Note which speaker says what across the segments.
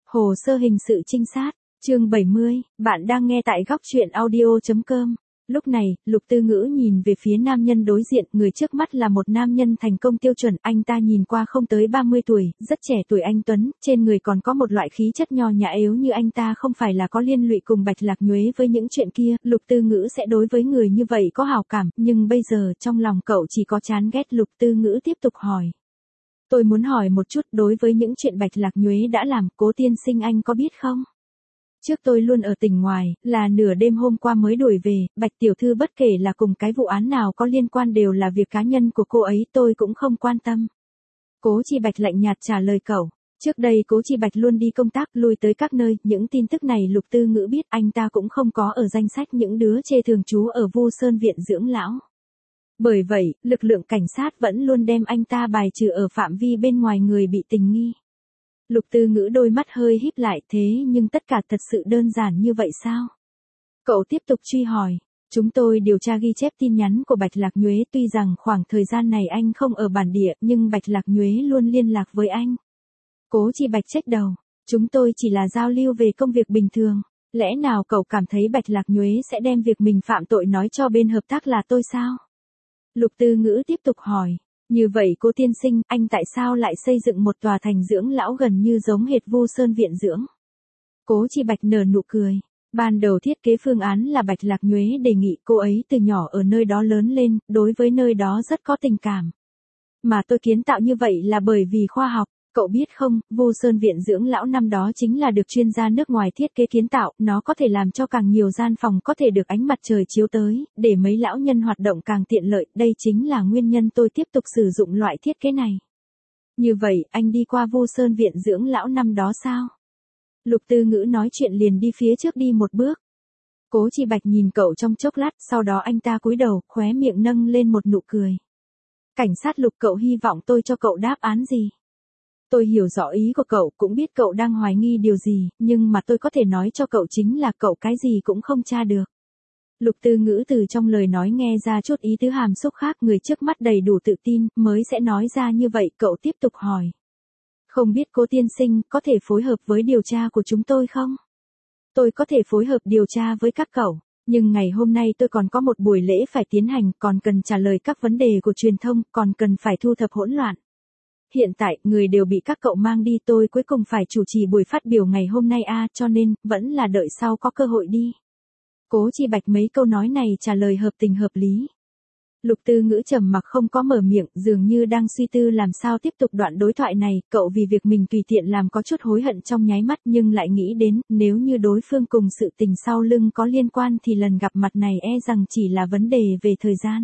Speaker 1: Hồ sơ hình sự trinh sát, chương 70, bạn đang nghe tại góc truyện audio.com. Lúc này, Lục Tư Ngữ nhìn về phía nam nhân đối diện, người trước mắt là một nam nhân thành công tiêu chuẩn, anh ta nhìn qua không tới 30 tuổi, rất trẻ tuổi anh tuấn, trên người còn có một loại khí chất nho nhã yếu như anh ta không phải là có liên lụy cùng Bạch Lạc Nhuế với những chuyện kia, Lục Tư Ngữ sẽ đối với người như vậy có hảo cảm, nhưng bây giờ trong lòng cậu chỉ có chán ghét. Lục Tư Ngữ tiếp tục hỏi. Tôi muốn hỏi một chút, đối với những chuyện Bạch Lạc Nhuế đã làm, Cố tiên sinh anh có biết không? Trước tôi luôn ở tỉnh ngoài, là nửa đêm hôm qua mới đuổi về, Bạch tiểu thư bất kể là cùng cái vụ án nào có liên quan đều là việc cá nhân của cô ấy, tôi cũng không quan tâm. Cố Chi Bạch lạnh nhạt trả lời cậu. Trước đây Cố Chi Bạch luôn đi công tác, lui tới các nơi, những tin tức này Lục Tư Ngữ biết, anh ta cũng không có ở danh sách những đứa chê thường trú ở Vu Sơn viện dưỡng lão. Bởi vậy, lực lượng cảnh sát vẫn luôn đem anh ta bài trừ ở phạm vi bên ngoài người bị tình nghi. Lục Tư Ngữ đôi mắt hơi híp lại, thế nhưng tất cả thật sự đơn giản như vậy sao? Cậu tiếp tục truy hỏi. Chúng tôi điều tra ghi chép tin nhắn của Bạch Lạc Nhuế, tuy rằng khoảng thời gian này anh không ở bản địa, nhưng Bạch Lạc Nhuế luôn liên lạc với anh. Cố Chi Bạch chếch đầu. Chúng tôi chỉ là giao lưu về công việc bình thường. Lẽ nào cậu cảm thấy Bạch Lạc Nhuế sẽ đem việc mình phạm tội nói cho bên hợp tác là tôi sao? Lục Tư Ngữ tiếp tục hỏi. Như vậy Cố tiên sinh, anh tại sao lại xây dựng một tòa thành dưỡng lão gần như giống hệt Vu Sơn viện dưỡng? Cố Chi Bạch nở nụ cười. Ban đầu thiết kế phương án là Bạch Lạc Nhuế đề nghị, cô ấy từ nhỏ ở nơi đó lớn lên, đối với nơi đó rất có tình cảm. Mà tôi kiến tạo như vậy là bởi vì khoa học. Cậu biết không, Vu Sơn viện dưỡng lão năm đó chính là được chuyên gia nước ngoài thiết kế kiến tạo, nó có thể làm cho càng nhiều gian phòng có thể được ánh mặt trời chiếu tới, để mấy lão nhân hoạt động càng tiện lợi, đây chính là nguyên nhân tôi tiếp tục sử dụng loại thiết kế này. Như vậy, anh đi qua Vu Sơn viện dưỡng lão năm đó sao? Lục Tư Ngữ nói chuyện liền đi phía trước đi một bước. Cố Chi Bạch nhìn cậu trong chốc lát, sau đó anh ta cúi đầu, khóe miệng nâng lên một nụ cười. Cảnh sát Lục, cậu hy vọng tôi cho cậu đáp án gì? Tôi hiểu rõ ý của cậu, cũng biết cậu đang hoài nghi điều gì, nhưng mà tôi có thể nói cho cậu chính là cậu cái gì cũng không tra được. Lục Tư Ngữ từ trong lời nói nghe ra chút ý tứ hàm xúc khác, người trước mắt đầy đủ tự tin, mới sẽ nói ra như vậy. Cậu tiếp tục hỏi. Không biết Cố tiên sinh có thể phối hợp với điều tra của chúng tôi không? Tôi có thể phối hợp điều tra với các cậu, nhưng ngày hôm nay tôi còn có một buổi lễ phải tiến hành, còn cần trả lời các vấn đề của truyền thông, còn cần phải thu thập hỗn loạn. Hiện tại, người đều bị các cậu mang đi, tôi cuối cùng phải chủ trì buổi phát biểu ngày hôm nay cho nên, vẫn là đợi sau có cơ hội đi. Cố Chi Bạch mấy câu nói này trả lời hợp tình hợp lý. Lục Tư Ngữ trầm mặc không có mở miệng, dường như đang suy tư làm sao tiếp tục đoạn đối thoại này, cậu vì việc mình tùy tiện làm có chút hối hận trong nháy mắt, nhưng lại nghĩ đến, nếu như đối phương cùng sự tình sau lưng có liên quan thì lần gặp mặt này rằng chỉ là vấn đề về thời gian.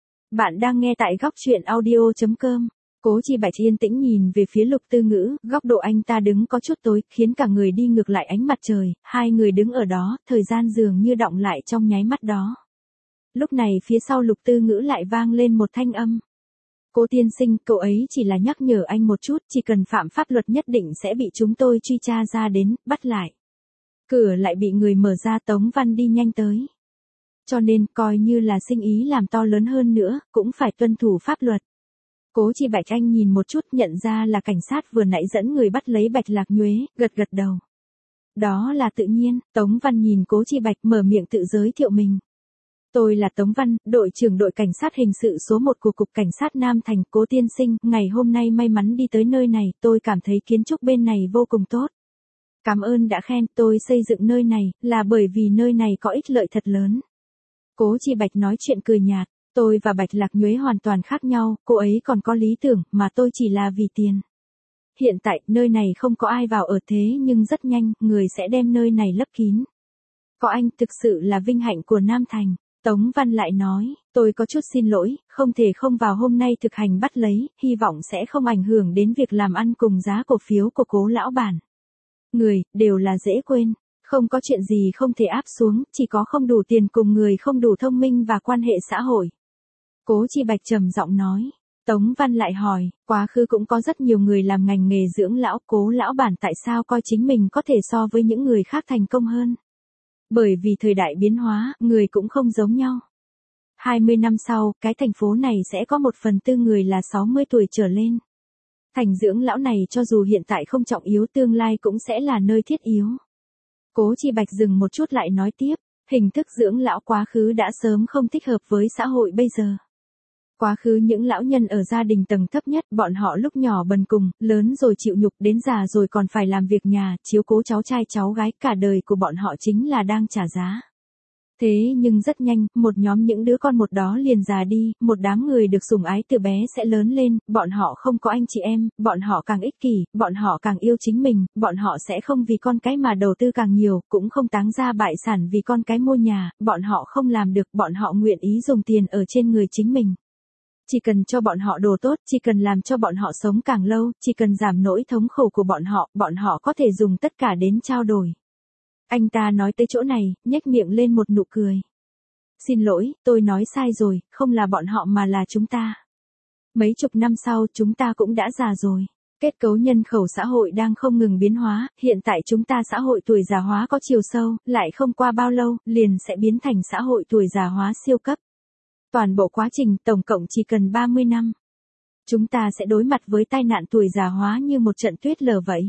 Speaker 1: Bạn đang nghe tại góc truyện audio.com. Cố Chi Bạch yên tĩnh nhìn về phía Lục Tư Ngữ, góc độ anh ta đứng có chút tối, khiến cả người đi ngược lại ánh mặt trời, hai người đứng ở đó, thời gian dường như đọng lại trong nháy mắt đó. Lúc này phía sau Lục Tư Ngữ lại vang lên một thanh âm. Cố tiên sinh, cậu ấy chỉ là nhắc nhở anh một chút, chỉ cần phạm pháp luật nhất định sẽ bị chúng tôi truy tra ra đến, bắt lại. Cửa lại bị người mở ra, Tống Văn đi nhanh tới. Cho nên, coi như là sinh ý làm to lớn hơn nữa, cũng phải tuân thủ pháp luật. Cố Chi Bạch anh nhìn một chút, nhận ra là cảnh sát vừa nãy dẫn người bắt lấy Bạch Lạc Nhuế, gật gật đầu. Đó là tự nhiên. Tống Văn nhìn Cố Chi Bạch mở miệng tự giới thiệu mình. Tôi là Tống Văn, đội trưởng đội cảnh sát hình sự số 1 của Cục Cảnh sát Nam Thành. Cố tiên sinh, ngày hôm nay may mắn đi tới nơi này, tôi cảm thấy kiến trúc bên này vô cùng tốt. Cảm ơn đã khen, tôi xây dựng nơi này, là bởi vì nơi này có ích lợi thật lớn. Cố Chi Bạch nói chuyện cười nhạt. Tôi và Bạch Lạc Nhuế hoàn toàn khác nhau, cô ấy còn có lý tưởng, mà tôi chỉ là vì tiền. Hiện tại, nơi này không có ai vào ở thế nhưng rất nhanh, người sẽ đem nơi này lấp kín. Có anh, thực sự là vinh hạnh của Nam Thành. Tống Văn lại nói, tôi có chút xin lỗi, không thể không vào hôm nay thực hành bắt lấy, hy vọng sẽ không ảnh hưởng đến việc làm ăn cùng giá cổ phiếu của Cố lão bản. Người, đều là dễ quên. Không có chuyện gì không thể áp xuống, chỉ có không đủ tiền cùng người không đủ thông minh và quan hệ xã hội. Cố Chi Bạch trầm giọng nói. Tống Văn lại hỏi, quá khứ cũng có rất nhiều người làm ngành nghề dưỡng lão, Cố lão bản tại sao coi chính mình có thể so với những người khác thành công hơn? Bởi vì thời đại biến hóa, người cũng không giống nhau. 20 năm sau, cái thành phố này sẽ có 1/4 người là 60 tuổi trở lên. Thành dưỡng lão này cho dù hiện tại không trọng yếu tương lai cũng sẽ là nơi thiết yếu. Cố Chi Bạch dừng một chút lại nói tiếp, hình thức dưỡng lão quá khứ đã sớm không thích hợp với xã hội bây giờ. Quá khứ những lão nhân ở gia đình tầng thấp nhất, bọn họ lúc nhỏ bần cùng, lớn rồi chịu nhục, đến già rồi còn phải làm việc nhà, chiếu cố cháu trai cháu gái, cả đời của bọn họ chính là đang trả giá. Thế nhưng rất nhanh, một nhóm những đứa con một đó liền già đi, một đám người được sủng ái từ bé sẽ lớn lên, bọn họ không có anh chị em, bọn họ càng ích kỷ, bọn họ càng yêu chính mình, bọn họ sẽ không vì con cái mà đầu tư càng nhiều, cũng không táng ra bại sản vì con cái mua nhà, bọn họ không làm được, bọn họ nguyện ý dùng tiền ở trên người chính mình. Chỉ cần cho bọn họ đồ tốt, chỉ cần làm cho bọn họ sống càng lâu, chỉ cần giảm nỗi thống khổ của bọn họ có thể dùng tất cả đến trao đổi. Anh ta nói tới chỗ này, nhếch miệng lên một nụ cười. Xin lỗi, tôi nói sai rồi, không là bọn họ mà là chúng ta. Mấy chục năm sau chúng ta cũng đã già rồi. Kết cấu nhân khẩu xã hội đang không ngừng biến hóa, hiện tại chúng ta xã hội tuổi già hóa có chiều sâu, lại không qua bao lâu, liền sẽ biến thành xã hội tuổi già hóa siêu cấp. Toàn bộ quá trình tổng cộng chỉ cần 30 năm. Chúng ta sẽ đối mặt với tai nạn tuổi già hóa như một trận tuyết lở vậy.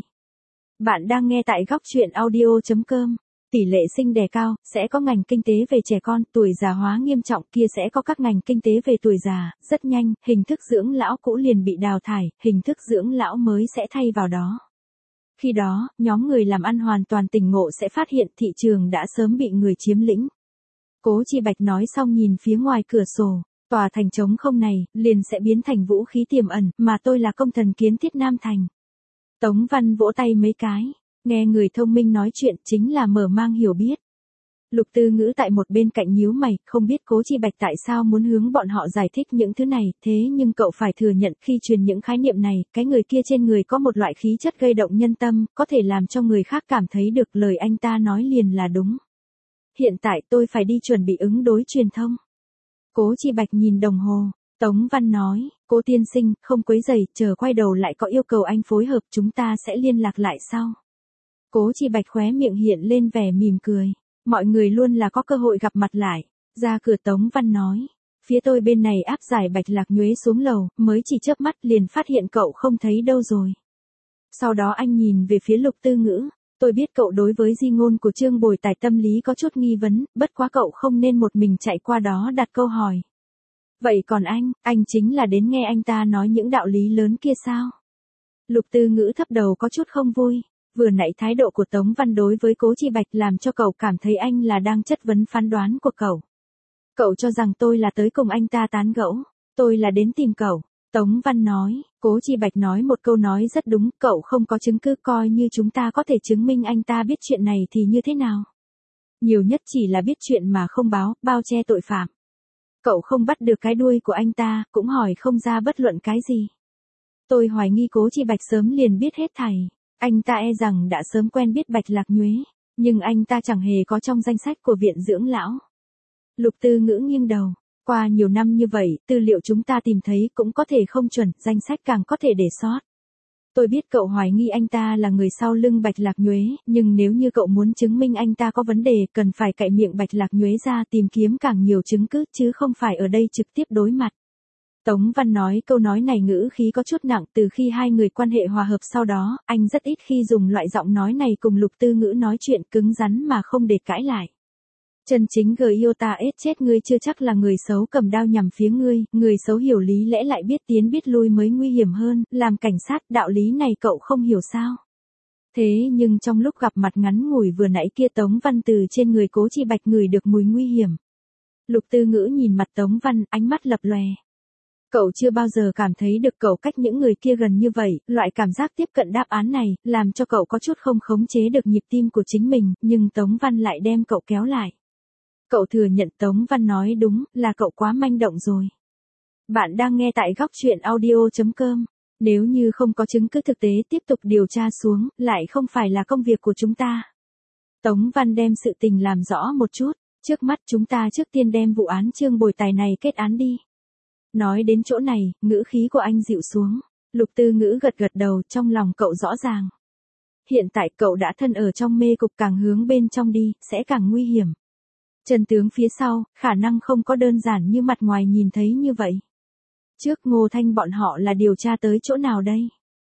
Speaker 1: Bạn đang nghe tại góc chuyện audio.com. Tỷ lệ sinh đẻ cao, sẽ có ngành kinh tế về trẻ con, tuổi già hóa nghiêm trọng kia sẽ có các ngành kinh tế về tuổi già, rất nhanh, hình thức dưỡng lão cũ liền bị đào thải, hình thức dưỡng lão mới sẽ thay vào đó. Khi đó, nhóm người làm ăn hoàn toàn tỉnh ngộ sẽ phát hiện thị trường đã sớm bị người chiếm lĩnh. Cố Chi Bạch nói xong nhìn phía ngoài cửa sổ, tòa thành trống không này, liền sẽ biến thành vũ khí tiềm ẩn, mà tôi là công thần kiến thiết Nam Thành. Tống Văn vỗ tay mấy cái, nghe người thông minh nói chuyện chính là mở mang hiểu biết. Lục Tư Ngữ tại một bên cạnh nhíu mày, không biết Cố Chi Bạch tại sao muốn hướng bọn họ giải thích những thứ này, thế nhưng cậu phải thừa nhận khi truyền những khái niệm này, cái người kia trên người có một loại khí chất gây động nhân tâm, có thể làm cho người khác cảm thấy được lời anh ta nói liền là đúng. Hiện tại tôi phải đi chuẩn bị ứng đối truyền thông. Cố Chi Bạch nhìn đồng hồ, Tống Văn nói, Cố tiên sinh, không quấy rầy, chờ quay đầu lại có yêu cầu anh phối hợp chúng ta sẽ liên lạc lại sau. Cố Chi Bạch khóe miệng hiện lên vẻ mỉm cười, mọi người luôn là có cơ hội gặp mặt lại. Ra cửa Tống Văn nói, phía tôi bên này áp giải Bạch Lạc Nhuế xuống lầu, mới chỉ chớp mắt liền phát hiện cậu không thấy đâu rồi. Sau đó anh nhìn về phía Lục Tư Ngữ. Tôi biết cậu đối với di ngôn của Trương Bồi Tài tâm lý có chút nghi vấn, bất quá cậu không nên một mình chạy qua đó đặt câu hỏi. Vậy còn anh chính là đến nghe anh ta nói những đạo lý lớn kia sao? Lục Tư Ngữ thấp đầu có chút không vui, vừa nãy thái độ của Tống Văn đối với Cố Chi Bạch làm cho cậu cảm thấy anh là đang chất vấn phán đoán của cậu. Cậu cho rằng tôi là tới cùng anh ta tán gẫu, tôi là đến tìm cậu. Tống Văn nói, Cố Chi Bạch nói một câu nói rất đúng, cậu không có chứng cứ coi như chúng ta có thể chứng minh anh ta biết chuyện này thì như thế nào. Nhiều nhất chỉ là biết chuyện mà không báo, bao che tội phạm. Cậu không bắt được cái đuôi của anh ta, cũng hỏi không ra bất luận cái gì. Tôi hoài nghi Cố Chi Bạch sớm liền biết hết thảy, anh ta e rằng đã sớm quen biết Bạch Lạc Nhuế, nhưng anh ta chẳng hề có trong danh sách của viện dưỡng lão. Lục Tư Ngữ nghiêng đầu. Qua nhiều năm như vậy, tư liệu chúng ta tìm thấy cũng có thể không chuẩn, danh sách càng có thể để sót. Tôi biết cậu hoài nghi anh ta là người sau lưng Bạch Lạc Nhuế, nhưng nếu như cậu muốn chứng minh anh ta có vấn đề, cần phải cạy miệng Bạch Lạc Nhuế ra tìm kiếm càng nhiều chứng cứ, chứ không phải ở đây trực tiếp đối mặt. Tống Văn nói câu nói này ngữ khí có chút nặng, từ khi hai người quan hệ hòa hợp sau đó, anh rất ít khi dùng loại giọng nói này cùng Lục Tư Ngữ nói chuyện cứng rắn mà không để cãi lại. Chân chính Giota chết ngươi chưa chắc là người xấu cầm đao nhằm phía ngươi, người xấu hiểu lý lẽ lại biết tiến biết lui mới nguy hiểm hơn, làm cảnh sát đạo lý này cậu không hiểu sao. Thế nhưng trong lúc gặp mặt ngắn ngủi vừa nãy kia Tống Văn từ trên người Cố Chi Bạch ngửi được mùi nguy hiểm. Lục Tư Ngữ nhìn mặt Tống Văn, ánh mắt lập lòe. Cậu chưa bao giờ cảm thấy được cậu cách những người kia gần như vậy, loại cảm giác tiếp cận đáp án này, làm cho cậu có chút không khống chế được nhịp tim của chính mình, nhưng Tống Văn lại đem cậu kéo lại. Cậu thừa nhận Tống Văn nói đúng, là cậu quá manh động rồi. Bạn đang nghe tại góc chuyện audio.com. Nếu như không có chứng cứ thực tế tiếp tục điều tra xuống, lại không phải là công việc của chúng ta. Tống Văn đem sự tình làm rõ một chút, trước mắt chúng ta trước tiên đem vụ án Trương Bồi Tài này kết án đi. Nói đến chỗ này, ngữ khí của anh dịu xuống. Lục Tư Ngữ gật gật đầu, trong lòng cậu rõ ràng. Hiện tại cậu đã thân ở trong mê cục, càng hướng bên trong đi, sẽ càng nguy hiểm. Chân tướng phía sau, khả năng không có đơn giản như mặt ngoài nhìn thấy như vậy. Trước Ngô Thanh bọn họ là điều tra tới chỗ nào đây?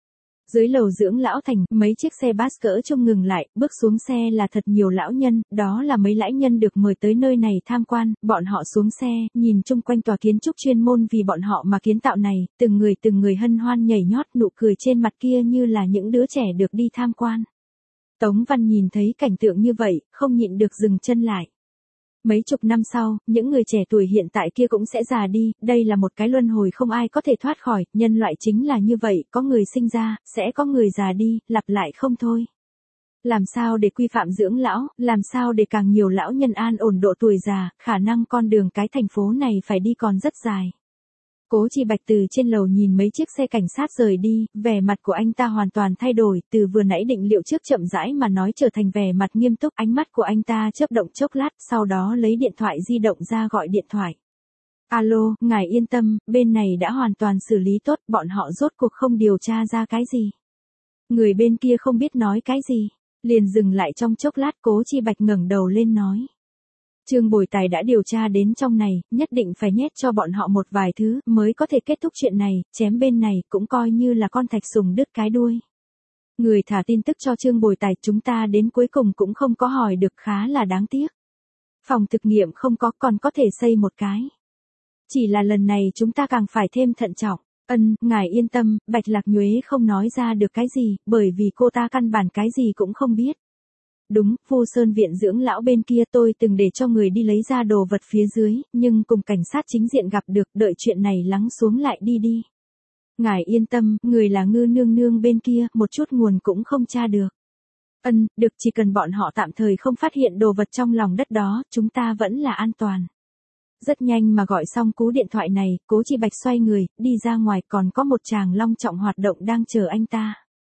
Speaker 1: Dưới lầu dưỡng lão thành, mấy chiếc xe bus cỡ trông ngừng lại, bước xuống xe là thật nhiều lão nhân, đó là mấy lão nhân được mời tới nơi này tham quan, bọn họ xuống xe, nhìn chung quanh tòa kiến trúc chuyên môn vì bọn họ mà kiến tạo này, từng người hân hoan nhảy nhót, nụ cười trên mặt kia như là những đứa trẻ được đi tham quan. Tống Văn nhìn thấy cảnh tượng như vậy, không nhịn được dừng chân lại. Mấy chục năm sau, những người trẻ tuổi hiện tại kia cũng sẽ già đi, đây là một cái luân hồi không ai có thể thoát khỏi, nhân loại chính là như vậy, có người sinh ra, sẽ có người già đi, lặp lại không thôi. Làm sao để quy phạm dưỡng lão, làm sao để càng nhiều lão nhân an ổn độ tuổi già, khả năng con đường cái thành phố này phải đi còn rất dài. Cố Chi Bạch từ trên lầu nhìn mấy chiếc xe cảnh sát rời đi, vẻ mặt của anh ta hoàn toàn thay đổi, từ vừa nãy định liệu trước chậm rãi mà nói trở thành vẻ mặt nghiêm túc, ánh mắt của anh ta chớp động chốc lát, sau đó lấy điện thoại di động ra gọi điện thoại. Alo, ngài yên tâm, bên này đã hoàn toàn xử lý tốt, bọn họ rốt cuộc không điều tra ra cái gì. Người bên kia không biết nói cái gì, liền dừng lại trong chốc lát, Cố Chi Bạch ngẩng đầu lên nói. Trương Bồi Tài đã điều tra đến trong này, nhất định phải nhét cho bọn họ một vài thứ, mới có thể kết thúc chuyện này, chém bên này, cũng coi như là con thạch sùng đứt cái đuôi. Người thả tin tức cho Trương Bồi Tài, chúng ta đến cuối cùng cũng không có hỏi được, khá là đáng tiếc. Phòng thực nghiệm không có, còn có thể xây một cái. Chỉ là lần này chúng ta càng phải thêm thận trọng. Ngài yên tâm, Bạch Lạc Nhuế không nói ra được cái gì, bởi vì cô ta căn bản cái gì cũng không biết. Đúng, Vu Sơn viện dưỡng lão bên kia tôi từng để cho người đi lấy ra đồ vật phía dưới, nhưng cùng cảnh sát chính diện gặp được, đợi chuyện này lắng xuống lại đi đi. Ngài yên tâm, người là Ngư nương nương bên kia, một chút nguồn cũng không tra được. Được, chỉ cần bọn họ tạm thời không phát hiện đồ vật trong lòng đất đó, chúng ta vẫn là an toàn. Rất nhanh mà gọi xong cú điện thoại này, Cố Chi Bạch xoay người, đi ra ngoài, còn có một chàng long trọng hoạt động đang chờ anh ta.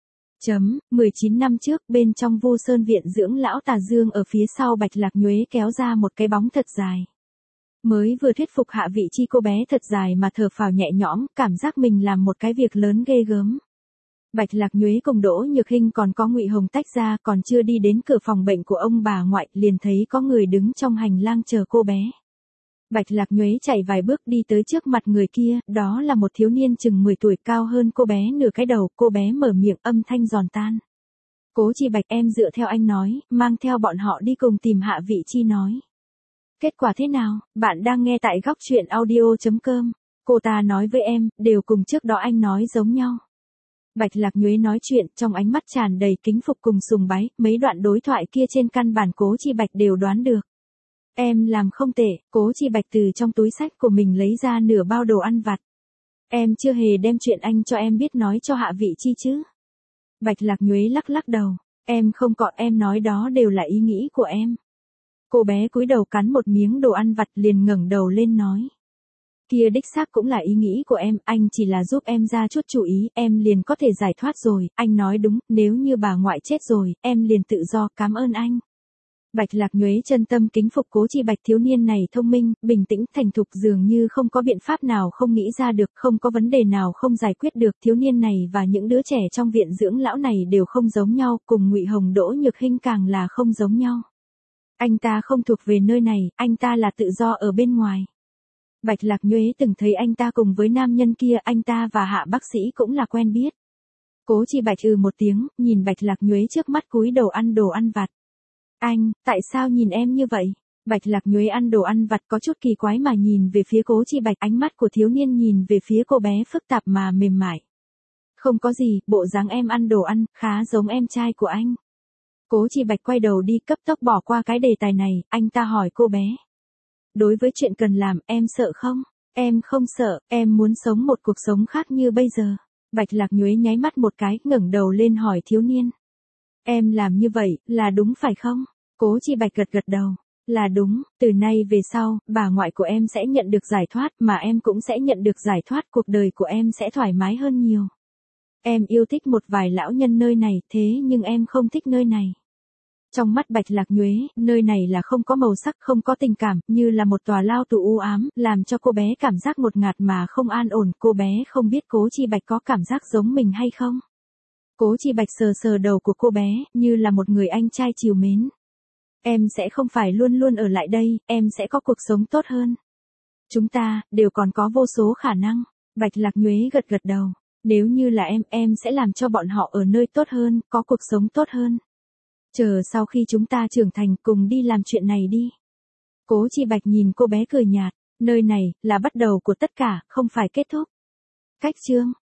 Speaker 1: 19 năm trước, bên trong Vu Sơn viện dưỡng lão Tà Dương ở phía sau Bạch Lạc Nhuế kéo ra một cái bóng thật dài. Mới vừa thuyết phục hạ vị chi cô bé thật dài mà thở phào nhẹ nhõm, cảm giác mình làm một cái việc lớn ghê gớm. Bạch Lạc Nhuế cùng Đỗ Nhược Hinh còn có Ngụy Hồng tách ra, còn chưa đi đến cửa phòng bệnh của ông bà ngoại, liền thấy có người đứng trong hành lang chờ cô bé. Bạch Lạc Nhuế chạy vài bước đi tới trước mặt người kia, đó là một thiếu niên chừng 10 tuổi, cao hơn cô bé nửa cái đầu, cô bé mở miệng âm thanh giòn tan. Cố Chi Bạch, em dựa theo anh nói, mang theo bọn họ đi cùng tìm hạ vị chi nói. Kết quả thế nào, bạn đang nghe tại góc truyện audio.com, cô ta nói với em, đều cùng trước đó anh nói giống nhau. Bạch Lạc Nhuế nói chuyện, trong ánh mắt tràn đầy kính phục cùng sùng bái, mấy đoạn đối thoại kia trên căn bản Cố Chi Bạch đều đoán được. Em làm không tệ, Cố Chi Bạch từ trong túi sách của mình lấy ra nửa bao đồ ăn vặt. Em chưa hề đem chuyện anh cho em biết nói cho hạ vị chi chứ. Bạch Lạc Nhuế lắc lắc đầu, em không có, em nói đó đều là ý nghĩ của em. Cô bé cúi đầu cắn một miếng đồ ăn vặt liền ngẩng đầu lên nói. Kia đích xác cũng là ý nghĩ của em, anh chỉ là giúp em ra chút chú ý, em liền có thể giải thoát rồi, anh nói đúng, nếu như bà ngoại chết rồi, em liền tự do, cảm ơn anh. Bạch Lạc Nhuế chân tâm kính phục Cố Chi Bạch, thiếu niên này thông minh, bình tĩnh, thành thục, dường như không có biện pháp nào không nghĩ ra được, không có vấn đề nào không giải quyết được, thiếu niên này và những đứa trẻ trong viện dưỡng lão này đều không giống nhau, cùng Ngụy Hồng Đỗ Nhược Hinh càng là không giống nhau. Anh ta không thuộc về nơi này, anh ta là tự do ở bên ngoài. Bạch Lạc Nhuế từng thấy anh ta cùng với nam nhân kia, anh ta và Hạ bác sĩ cũng là quen biết. Cố Chi Bạch một tiếng, nhìn Bạch Lạc Nhuế trước mắt cúi đầu ăn đồ ăn vặt. Anh, tại sao nhìn em như vậy? Bạch Lạc Nhuế ăn đồ ăn vặt có chút kỳ quái mà nhìn về phía Cố Chi Bạch, ánh mắt của thiếu niên nhìn về phía cô bé phức tạp mà mềm mại. Không có gì, bộ dáng em ăn đồ ăn, khá giống em trai của anh. Cố Chi Bạch quay đầu đi, cấp tốc bỏ qua cái đề tài này, anh ta hỏi cô bé. Đối với chuyện cần làm, em sợ không? Em không sợ, em muốn sống một cuộc sống khác như bây giờ. Bạch Lạc Nhuế nháy mắt một cái, ngẩng đầu lên hỏi thiếu niên. Em làm như vậy, là đúng phải không? Cố Chi Bạch gật gật đầu. Là đúng, từ nay về sau, bà ngoại của em sẽ nhận được giải thoát, mà em cũng sẽ nhận được giải thoát, cuộc đời của em sẽ thoải mái hơn nhiều. Em yêu thích một vài lão nhân nơi này, thế nhưng em không thích nơi này. Trong mắt Bạch Lạc Nhuế, nơi này là không có màu sắc, không có tình cảm, như là một tòa lao tù u ám, làm cho cô bé cảm giác ngột ngạt mà không an ổn, cô bé không biết Cố Chi Bạch có cảm giác giống mình hay không. Cố Chi Bạch sờ sờ đầu của cô bé, như là một người anh trai trìu mến. Em sẽ không phải luôn luôn ở lại đây, em sẽ có cuộc sống tốt hơn. Chúng ta, đều còn có vô số khả năng. Bạch Lạc Nhuế gật gật đầu. Nếu như là em sẽ làm cho bọn họ ở nơi tốt hơn, có cuộc sống tốt hơn. Chờ sau khi chúng ta trưởng thành cùng đi làm chuyện này đi. Cố Chi Bạch nhìn cô bé cười nhạt, nơi này là bắt đầu của tất cả, không phải kết thúc. Cách chương